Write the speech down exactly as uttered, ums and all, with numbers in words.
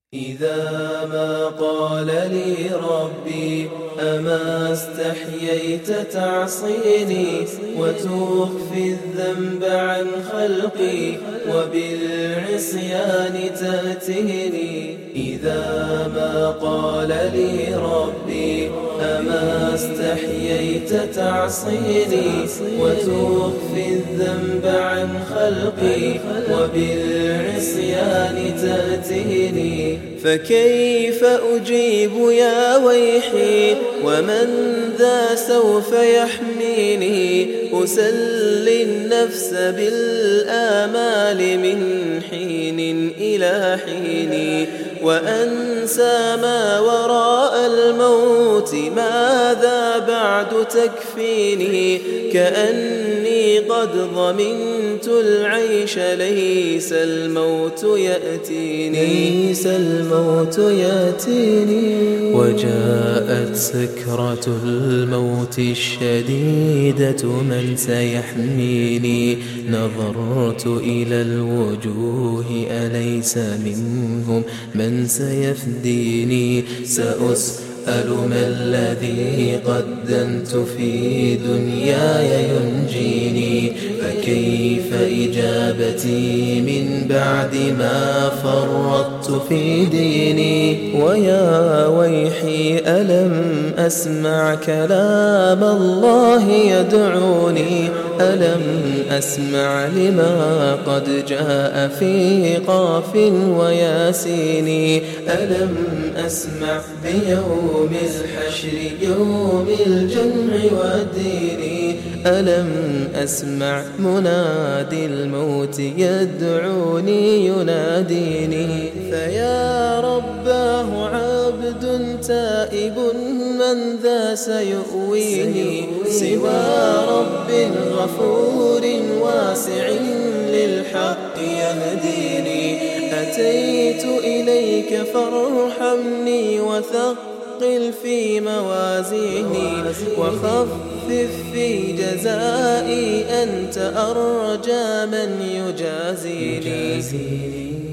إذا ما قال لي ربي أما استحييت تعصيني وتخفي الذنب عن خلقي وبالعصيان تأتيني. إذا ما قال لي ربي أما استحييت تعصيني وتخفي الذنب عن خلقي وبالعصيان تأتيني. فكيف أجيب يا ويحي ومن ذا سوف يحميني؟ أسلي النفس بالآمال من حين إلى حين وأنسى ما وراء الموت. ماذا بعد تكفيني؟ كأني قد ضمنت العيش ليس الموت يأتيني ليس الموت يأتيني. وجاءت سكرة الموت الشديدة من سيحميني؟ نظرت إلى الوجوه أليس منهم من سيفديني؟ سأسأل ما الذي قدمت في دنياي ينجيني؟ فكيف إجابتي من بعد ما فرطت في ديني؟ ويا ويحي ألم أسمع كلام الله يدعوني؟ ألم أسمع لما قد جاء في قاف وياسين؟ ألم أسمع بيوم الحشر يوم الجمع والدين؟ ألم أسمع منادي الموت يدعوني يناديني؟ فيا رباه عبد تائب من ذا سيؤويني سوى رب غفور واسع للحق يهديني؟ أتيت إليك فارحمني وثقل في موازيني وخفف في جزائي أنت أرجى من يجازيني.